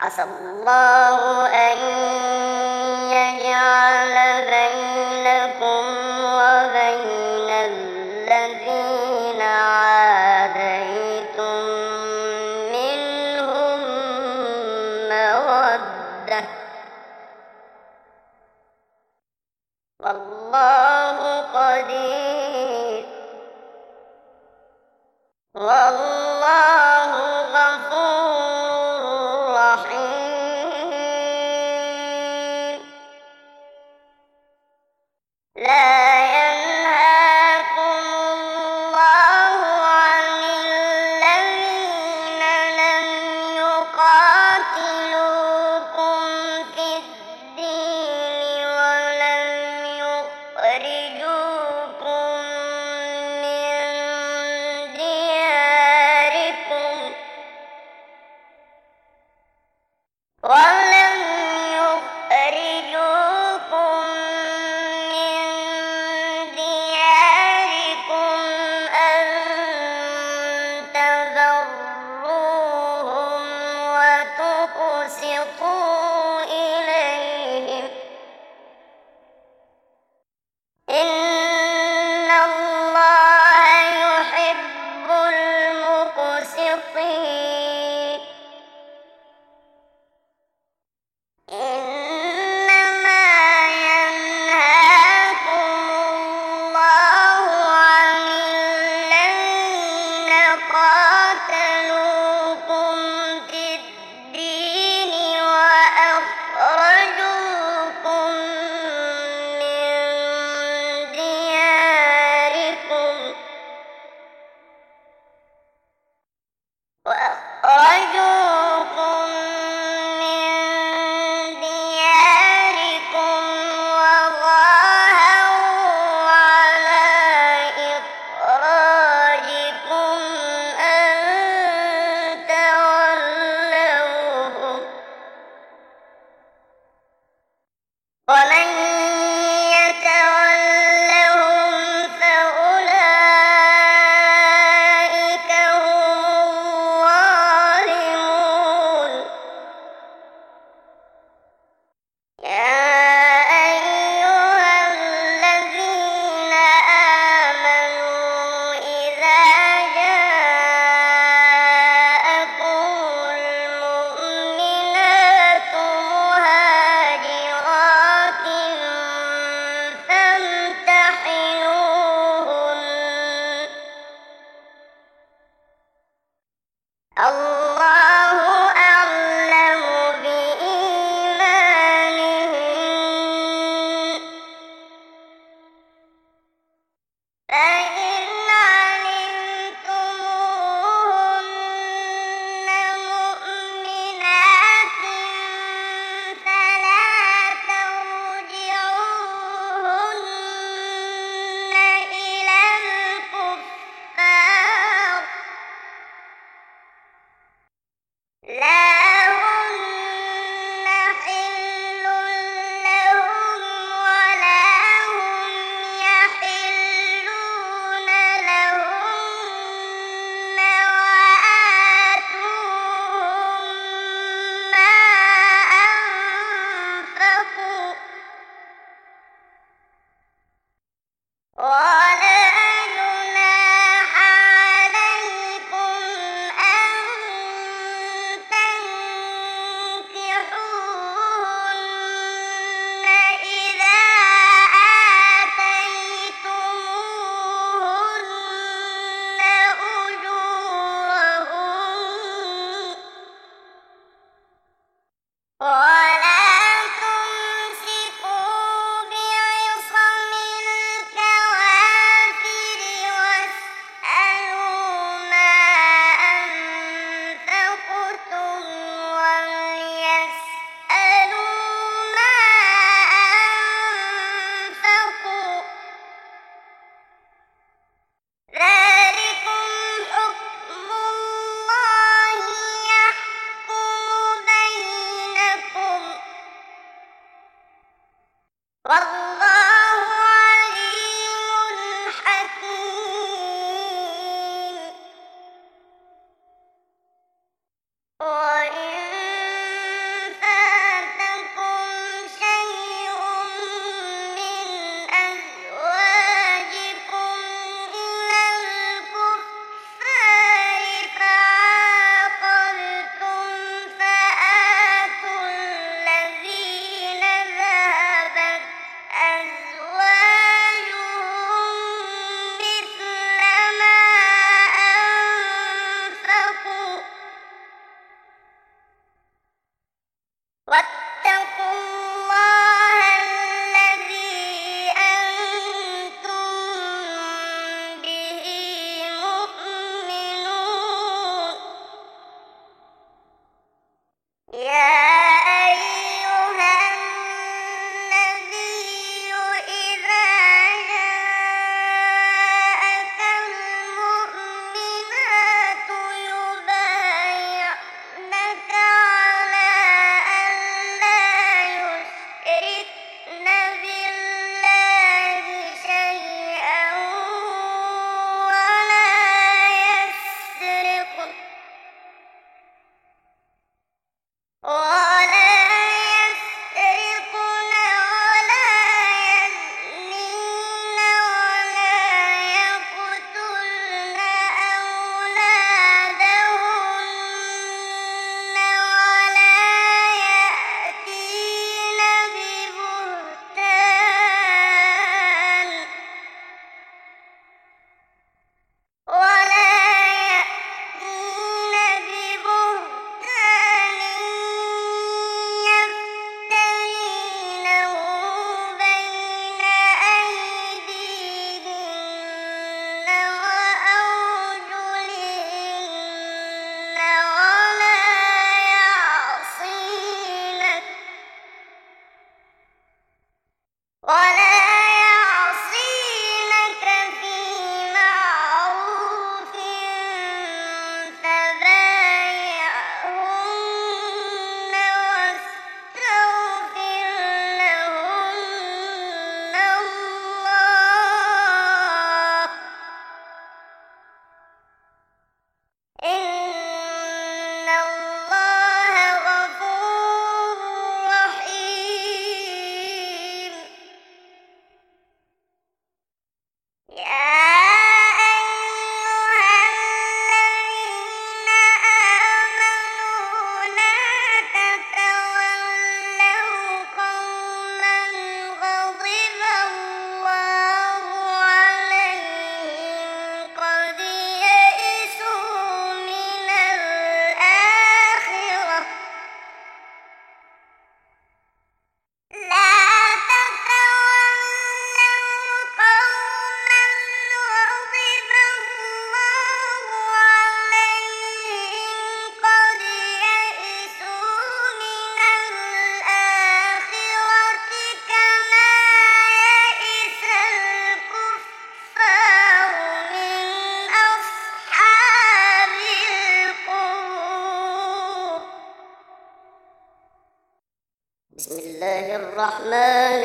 عسى الله أن يجعل بينكم وبين الذين عاديتم منهم مودة، والله قدير، والله غفور رحيم. لا ينهاكم الله عن الذين لم يقاتلوكم في الدين ولم يخرجوكم من دياركم أن تبروهم وتقسطوا إليهم، إن الله يحب المقسطين. إنما ينهاكم الله عن الذين قاتلوكم في الدين ولم يا أيها النبي إذا جاءك المؤمنات يبايعنك على أن لا يشركن بالله شيئا ولا يسرقن ولا يزنين ولا يقتلن أولادهن ولا يأتين ببهتان يفترينه بين أيديهن وأرجلهن ولا يعصينك في معروف فبايعهن واستغفر لهن الله إن الله غفور رحيم يا أيها الذين آمنوا لا تتولوا قوما غضب الله عليهم قد يئسوا من الآخرة لا تتولوا قوما غضب الله عليهم قد يئسوا من الآخرة كما يئس الكفار من أصحاب القبور بسم الله الرحمن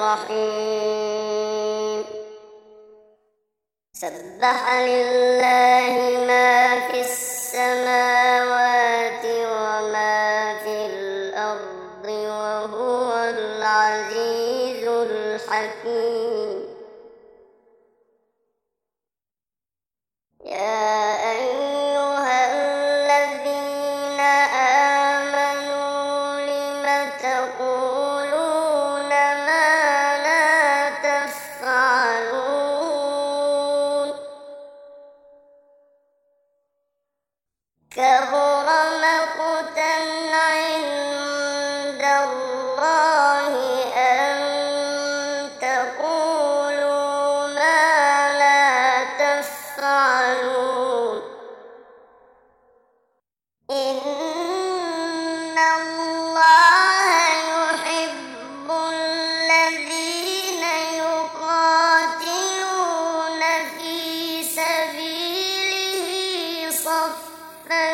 الرحيم سبح لله ما في السماوات وما في الأرض وهو العزيز الحكيم يا أيها الذين آمنوا لم تقولون ما لا تفعلون كبر مقتا عند الله أن تقولوا ما لا تفعلون إن الله يحب الذين يقاتلون في سبيله صفا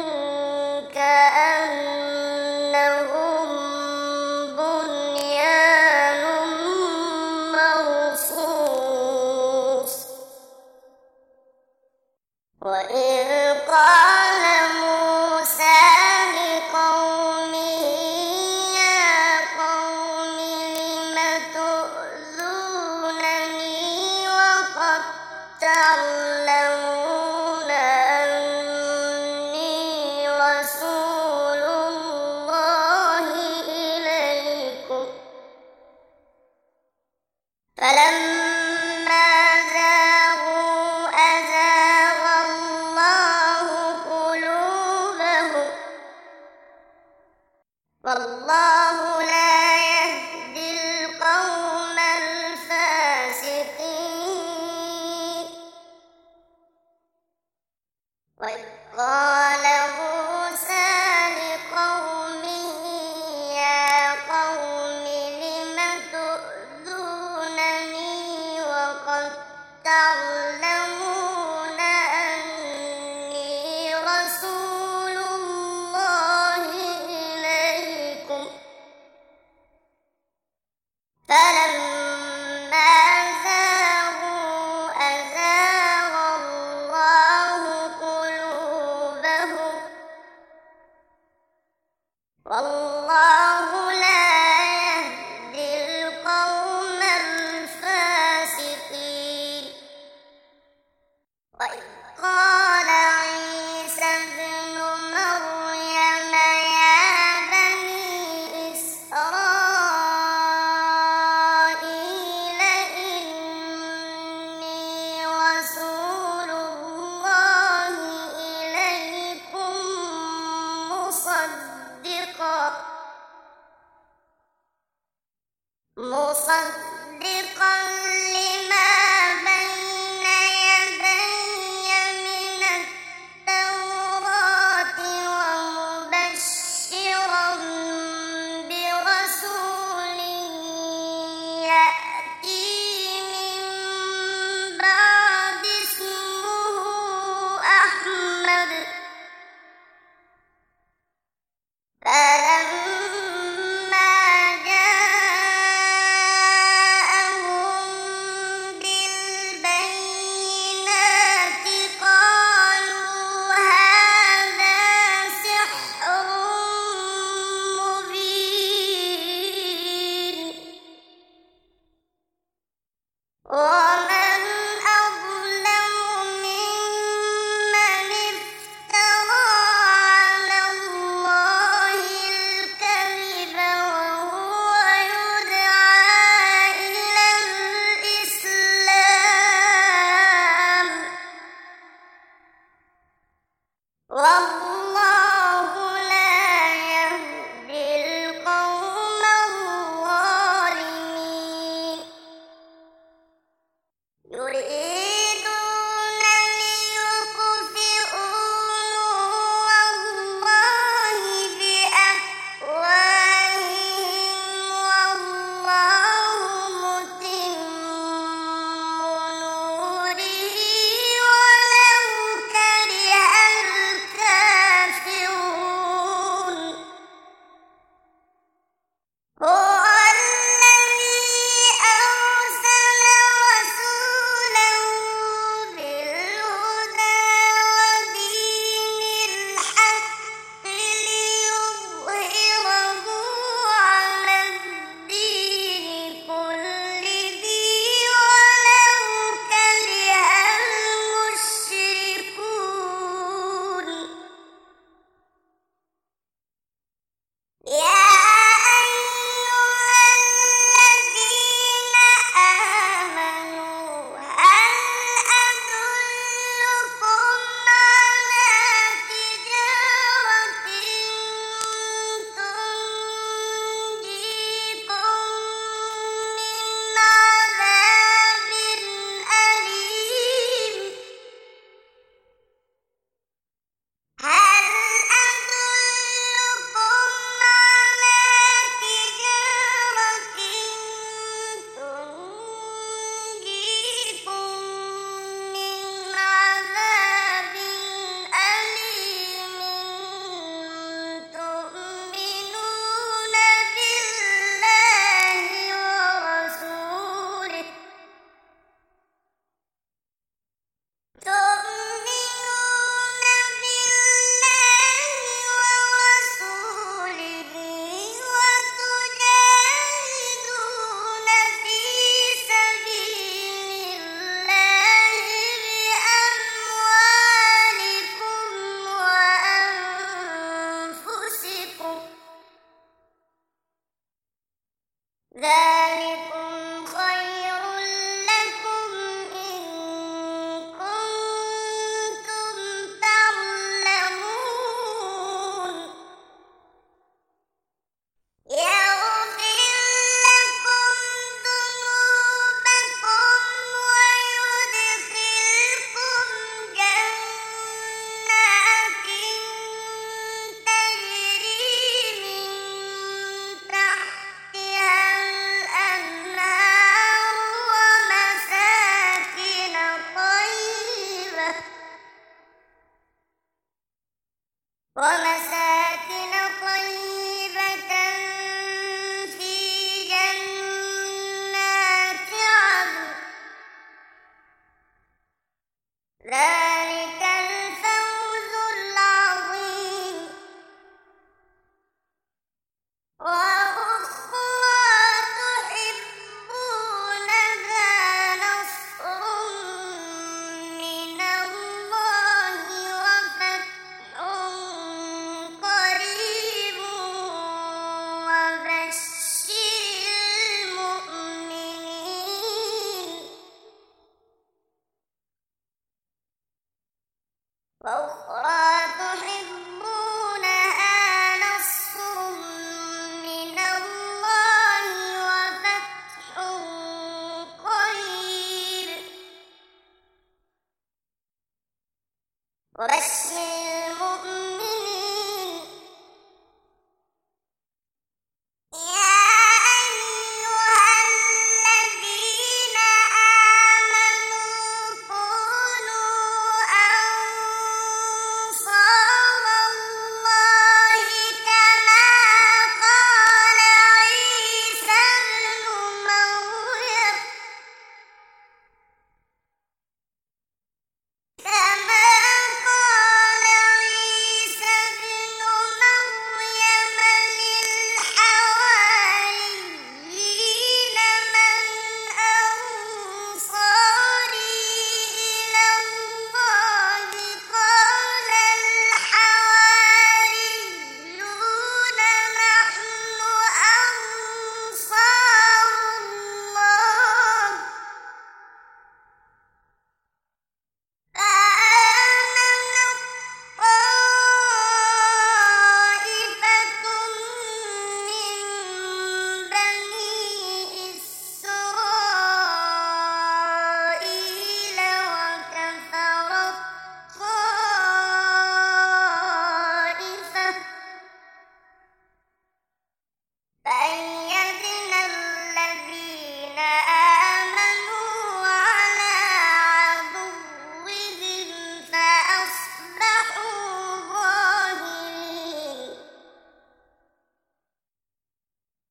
كأنهم بنيان مرصوص وإذ قال موسى لقومه يا قوم لم تؤذونني وقد تعلمون أني رسول الله إليكم فلما زاغوا أزاغ الله قلوبهم والله لا يهدي القوم الفاسقين وإذ قال موسى لقومه والله لا يهدي القوم الفاسقين. وإذ قال عيسى ابن مريم يا بني إسرائيل إني رسول الله إليكم مصدقا لما بين يدي من التوراة ومبشرا برسول يأتي من بعد اسمه أحمد. فلما جاءهم بالبينات قالوا هذا سحر مبين. ومن أظلم ممن افترى على الله الكذب وهو يدعى إلى الإسلام والله لا يهدي القوم الظالمين. يريدون ليطفئوا نور الله بأفواههم والله متم نوره ولو كره الكافرون. هو الذي أرسل رسوله بالهدى ودين الحق ليظهره على الدين كله ولو كره المشركون. يا أيها الذين آمنوا هل أدلكم على تجارة تنجيكم من عذاب أليم. هل أدلكم على تجارة تنجيكم من عذاب أليم تؤمنون بالله ورسوله وتجاهدون في سبيل الله بأموالكم وأنفسكم.